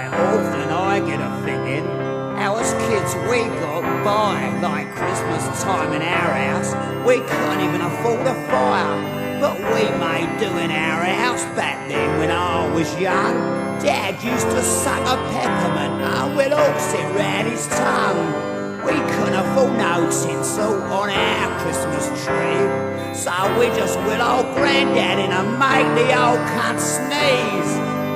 Quite often I get a thinking how as kids we got by, like Christmas time in our house. We couldn't even afford a fire, but we made do in our house back then when I was young. Dad used to suck a peppermint and we'd all sit round his tongue. We couldn't afford no tinsel on our Christmas tree, so we just with old Grandad in and made the old cunt sneeze.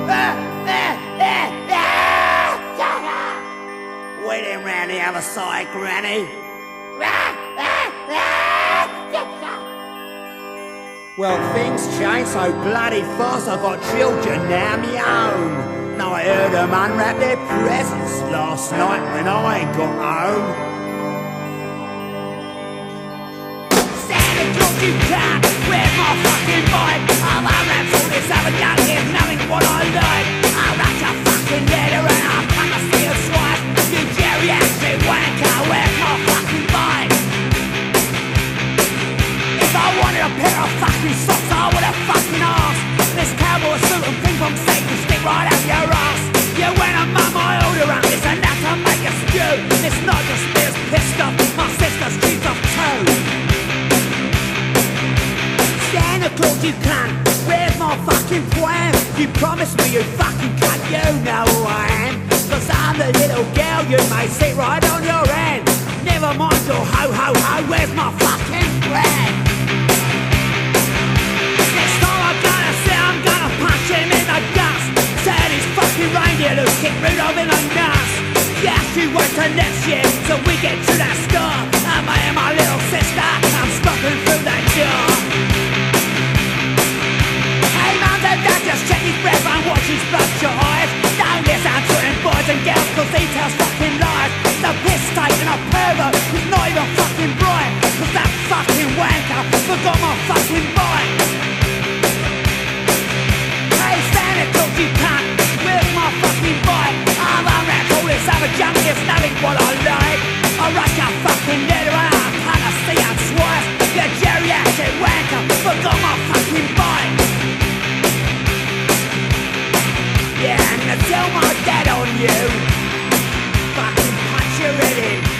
Wait in round the other side, Granny. Well, things change so bloody fast. I've got children now, me own. Now I heard them unwrap their presents last night when I got home. Santa Claus, you can't wear my fucking bike. I'll unwrap all this other young head, knowing what I like. I'll write your fucking letter and I'll come to see a swipe. You geriatric wanker, where's my fucking bike? If I wanted a pair of fucking socks, I would have fucking asked. This cowboy suit and ping pong steak will stick right up your ass. You went and mum, I order up this and that to make a stew. It's not just me that's pissed off, my sister's she's off too. Santa Claus, you cunt, where's my fucking plan? You promised me you'd fucking cut, you know who I am. Cause I'm the little girl you may sit right on your hand. Never mind your ho-ho-ho, where's my fucking plan? Next time I'm gonna punch him in the guts. Said his fucking reindeer to kick Rudolph in the nuts. Yeah, she wait till next year till we get to that store. And me and my little sister, I'm stopping through that door. Hey mum and dad, just check his breath and watch his bloodshot eyes. Don't listen to him, boys and girls, cause he tells fucking lies. The piss taking a pervert who's not even fucking bright. Cause that fucking wanker forgot my fucking bike. Hey Santa Claus, you cunt, where's my fucking bike? I'll unwrap all this other junk, it's nothing what I like. I'll rush your fucking letter and I'll cut a see and swipe. You geriatric wanker, forgot my fucking bike. Yeah, and to tell my dad on you, fucking punch your head in.